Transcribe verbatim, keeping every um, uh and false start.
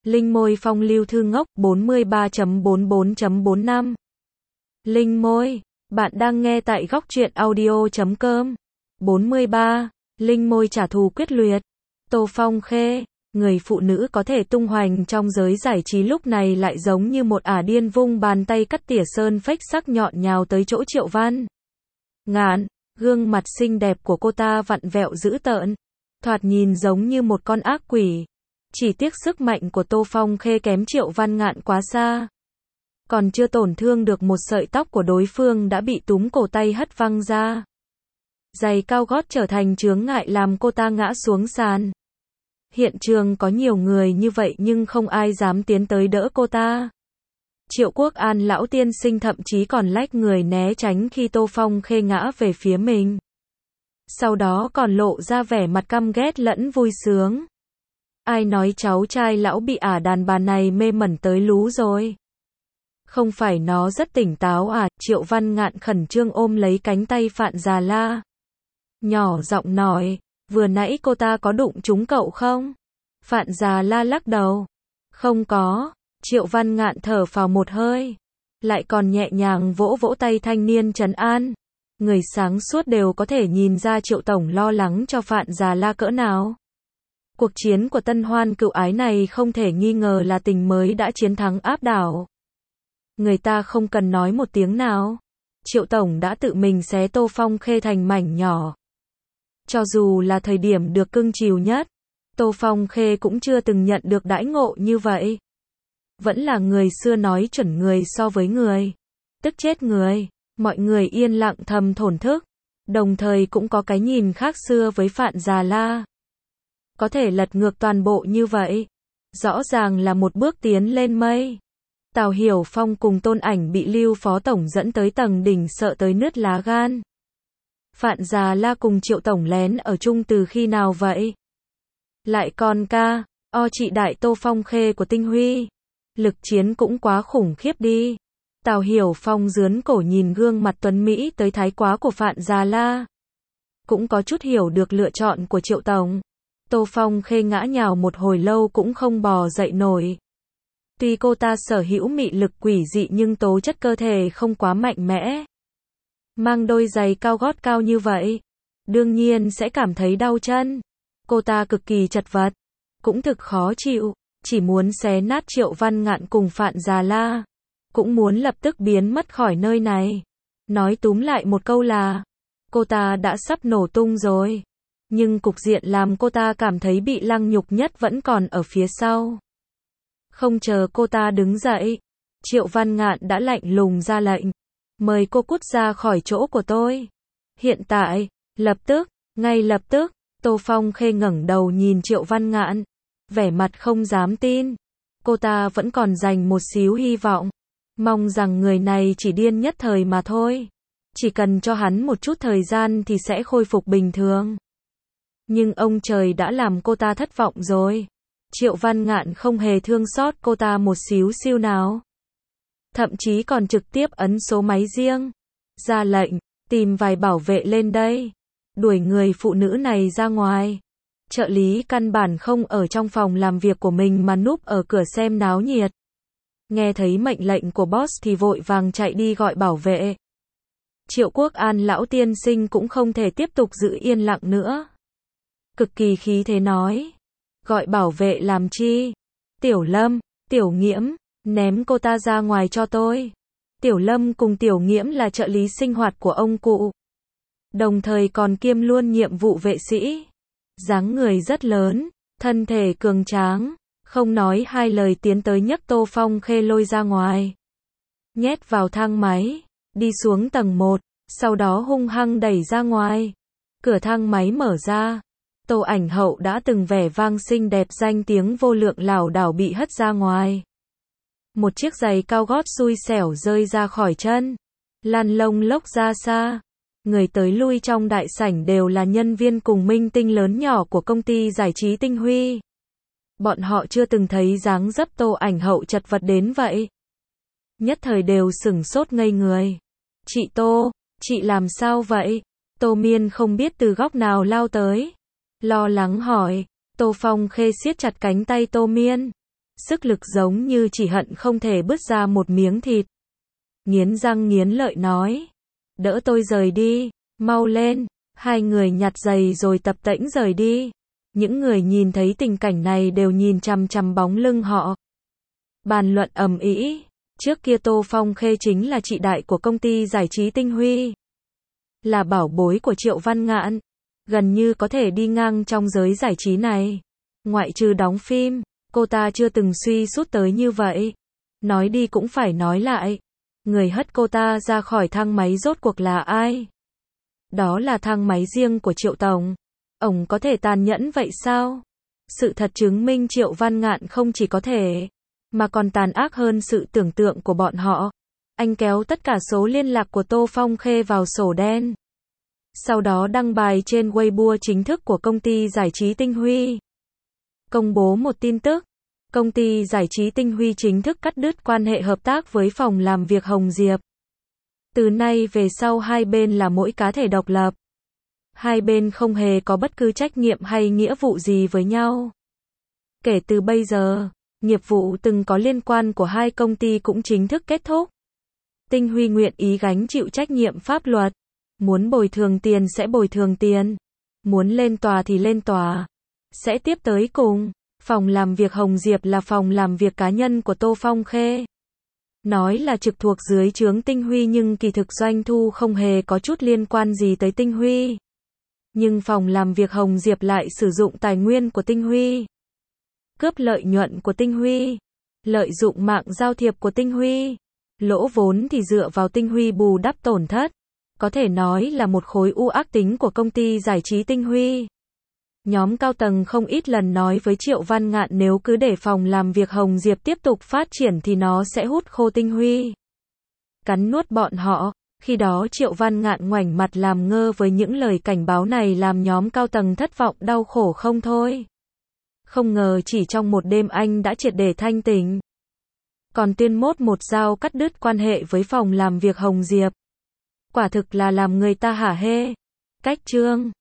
Linh môi phong lưu thư ngốc bốn mươi ba chấm bốn bốn chấm bốn năm. Linh môi, bạn đang nghe tại góc truyện audio chấm com. bốn mươi ba. Linh môi trả thù quyết liệt. Tô Phong Khê, người phụ nữ có thể tung hoành trong giới giải trí lúc này lại giống như một ả điên vung bàn tay cắt tỉa sơn phách sắc nhọn nhào tới chỗ Triệu Văn Ngạn. Gương mặt xinh đẹp của cô ta vặn vẹo dữ tợn, thoạt nhìn giống như một con ác quỷ. Chỉ tiếc sức mạnh của Tô Phong Khê kém Triệu Văn Ngạn quá xa. Còn chưa tổn thương được một sợi tóc của đối phương đã bị túm cổ tay hất văng ra. Giày cao gót trở thành chướng ngại làm cô ta ngã xuống sàn. Hiện trường có nhiều người như vậy nhưng không ai dám tiến tới đỡ cô ta. Triệu Quốc An lão tiên sinh thậm chí còn lách người né tránh khi Tô Phong Khê ngã về phía mình. Sau đó còn lộ ra vẻ mặt căm ghét lẫn vui sướng. Ai nói cháu trai lão bị ả đàn bà này mê mẩn tới lú rồi? Không phải nó rất tỉnh táo à? Triệu Văn Ngạn khẩn trương ôm lấy cánh tay Phạn Già La, nhỏ giọng nói, vừa nãy cô ta có đụng trúng cậu không? Phạn Già La lắc đầu. Không có. Triệu Văn Ngạn thở phào một hơi, lại còn nhẹ nhàng vỗ vỗ tay thanh niên trấn an. Người sáng suốt đều có thể nhìn ra Triệu tổng lo lắng cho Phạn Già La cỡ nào. Cuộc chiến của tân hoan cựu ái này không thể nghi ngờ là tình mới đã chiến thắng áp đảo. Người ta không cần nói một tiếng nào. Triệu tổng đã tự mình xé Tô Phong Khê thành mảnh nhỏ. Cho dù là thời điểm được cưng chiều nhất, Tô Phong Khê cũng chưa từng nhận được đãi ngộ như vậy. Vẫn là người xưa nói chuẩn người so với người, tức chết người. Mọi người yên lặng thầm thổn thức, đồng thời cũng có cái nhìn khác xưa với Phạn Già La. Có thể lật ngược toàn bộ như vậy, rõ ràng là một bước tiến lên mây. Tào Hiểu Phong cùng Tôn Ảnh bị Lưu Phó Tổng dẫn tới tầng đỉnh sợ tới nứt lá gan. Phạn Già La cùng Triệu Tổng lén ở chung từ khi nào vậy? Lại còn ca, o chị đại Tô Phong Khê của Tinh Huy. Lực chiến cũng quá khủng khiếp đi. Tào Hiểu Phong rướn cổ nhìn gương mặt tuấn Mỹ tới thái quá của Phạn Già La. Cũng có chút hiểu được lựa chọn của Triệu Tổng. Tô Phong Khê ngã nhào một hồi lâu cũng không bò dậy nổi. Tuy cô ta sở hữu mị lực quỷ dị nhưng tố chất cơ thể không quá mạnh mẽ. Mang đôi giày cao gót cao như vậy, đương nhiên sẽ cảm thấy đau chân. Cô ta cực kỳ chật vật, cũng thực khó chịu, chỉ muốn xé nát Triệu Văn Ngạn cùng Phạn Già La. Cũng muốn lập tức biến mất khỏi nơi này. Nói túm lại một câu là, cô ta đã sắp nổ tung rồi. Nhưng cục diện làm cô ta cảm thấy bị lăng nhục nhất vẫn còn ở phía sau. Không chờ cô ta đứng dậy, Triệu Văn Ngạn đã lạnh lùng ra lệnh. Mời cô cút ra khỏi chỗ của tôi. Hiện tại, lập tức, ngay lập tức, Tô Phong Khê ngẩng đầu nhìn Triệu Văn Ngạn, vẻ mặt không dám tin. Cô ta vẫn còn dành một xíu hy vọng. Mong rằng người này chỉ điên nhất thời mà thôi. Chỉ cần cho hắn một chút thời gian thì sẽ khôi phục bình thường. Nhưng ông trời đã làm cô ta thất vọng rồi. Triệu Văn Ngạn không hề thương xót cô ta một xíu siêu nào. Thậm chí còn trực tiếp ấn số máy riêng. Ra lệnh, tìm vài bảo vệ lên đây. Đuổi người phụ nữ này ra ngoài. Trợ lý căn bản không ở trong phòng làm việc của mình mà núp ở cửa xem náo nhiệt. Nghe thấy mệnh lệnh của boss thì vội vàng chạy đi gọi bảo vệ. Triệu Quốc An lão tiên sinh cũng không thể tiếp tục giữ yên lặng nữa. Cực kỳ khí thế nói. Gọi bảo vệ làm chi? Tiểu Lâm, Tiểu Nghiễm, ném cô ta ra ngoài cho tôi. Tiểu Lâm cùng Tiểu Nghiễm là trợ lý sinh hoạt của ông cụ. Đồng thời còn kiêm luôn nhiệm vụ vệ sĩ. Dáng người rất lớn, thân thể cường tráng. Không nói hai lời tiến tới nhấc Tô Phong Khê lôi ra ngoài. Nhét vào thang máy, đi xuống tầng một, sau đó hung hăng đẩy ra ngoài. Cửa thang máy mở ra. Tô Ảnh Hậu đã từng vẻ vang xinh đẹp danh tiếng vô lượng lảo đảo bị hất ra ngoài. Một chiếc giày cao gót xui xẻo rơi ra khỏi chân, lăn lông lốc ra xa. Người tới lui trong đại sảnh đều là nhân viên cùng minh tinh lớn nhỏ của công ty giải trí Tinh Huy. Bọn họ chưa từng thấy dáng dấp Tô Ảnh Hậu chật vật đến vậy. Nhất thời đều sửng sốt ngây người. Chị Tô, chị làm sao vậy? Tô Miên không biết từ góc nào lao tới. Lo lắng hỏi. Tô Phong Khê siết chặt cánh tay Tô Miên. sức lực giống như chỉ hận không thể bứt ra một miếng thịt. Nghiến răng nghiến lợi nói, đỡ tôi rời đi, mau lên. Hai người nhặt giày rồi tập tễnh rời đi. Những người nhìn thấy tình cảnh này đều nhìn chằm chằm bóng lưng họ. Bàn luận ầm ĩ. Trước kia Tô Phong Khê chính là chị đại của công ty giải trí Tinh Huy. Là bảo bối của Triệu Văn Ngạn. Gần như có thể đi ngang trong giới giải trí này. Ngoại trừ đóng phim, cô ta chưa từng suy sút tới như vậy. Nói đi cũng phải nói lại. Người hất cô ta ra khỏi thang máy rốt cuộc là ai? Đó là thang máy riêng của Triệu Tổng. Ông có thể tàn nhẫn vậy sao? Sự thật chứng minh Triệu Văn Ngạn không chỉ có thể, mà còn tàn ác hơn sự tưởng tượng của bọn họ. Anh kéo tất cả số liên lạc của Tô Phong Khê vào sổ đen. Sau đó đăng bài trên Weibo chính thức của công ty giải trí Tinh Huy. Công bố một tin tức. Công ty giải trí Tinh Huy chính thức cắt đứt quan hệ hợp tác với phòng làm việc Hồng Diệp. Từ nay về sau hai bên là mỗi cá thể độc lập. Hai bên không hề có bất cứ trách nhiệm hay nghĩa vụ gì với nhau. Kể từ bây giờ, nghiệp vụ từng có liên quan của hai công ty cũng chính thức kết thúc. Tinh Huy nguyện ý gánh chịu trách nhiệm pháp luật. Muốn bồi thường tiền sẽ bồi thường tiền. Muốn lên tòa thì lên tòa. Sẽ tiếp tới cùng. Phòng làm việc Hồng Diệp là phòng làm việc cá nhân của Tô Phong Khê. Nói là trực thuộc dưới trướng Tinh Huy nhưng kỳ thực doanh thu không hề có chút liên quan gì tới Tinh Huy. Nhưng phòng làm việc Hồng Diệp lại sử dụng tài nguyên của Tinh Huy. Cướp lợi nhuận của Tinh Huy. Lợi dụng mạng giao thiệp của Tinh Huy. Lỗ vốn thì dựa vào Tinh Huy bù đắp tổn thất. Có thể nói là một khối u ác tính của công ty giải trí Tinh Huy. Nhóm cao tầng không ít lần nói với Triệu Văn Ngạn nếu cứ để phòng làm việc Hồng Diệp tiếp tục phát triển thì nó sẽ hút khô Tinh Huy. Cắn nuốt bọn họ. Khi đó Triệu Văn Ngạn ngoảnh mặt làm ngơ với những lời cảnh báo này làm nhóm cao tầng thất vọng đau khổ không thôi. Không ngờ chỉ trong một đêm anh đã triệt để thanh tỉnh. Còn tuyên mốt một dao cắt đứt quan hệ với phòng làm việc Hồng Diệp. Quả thực là làm người ta hả hê. Cách chương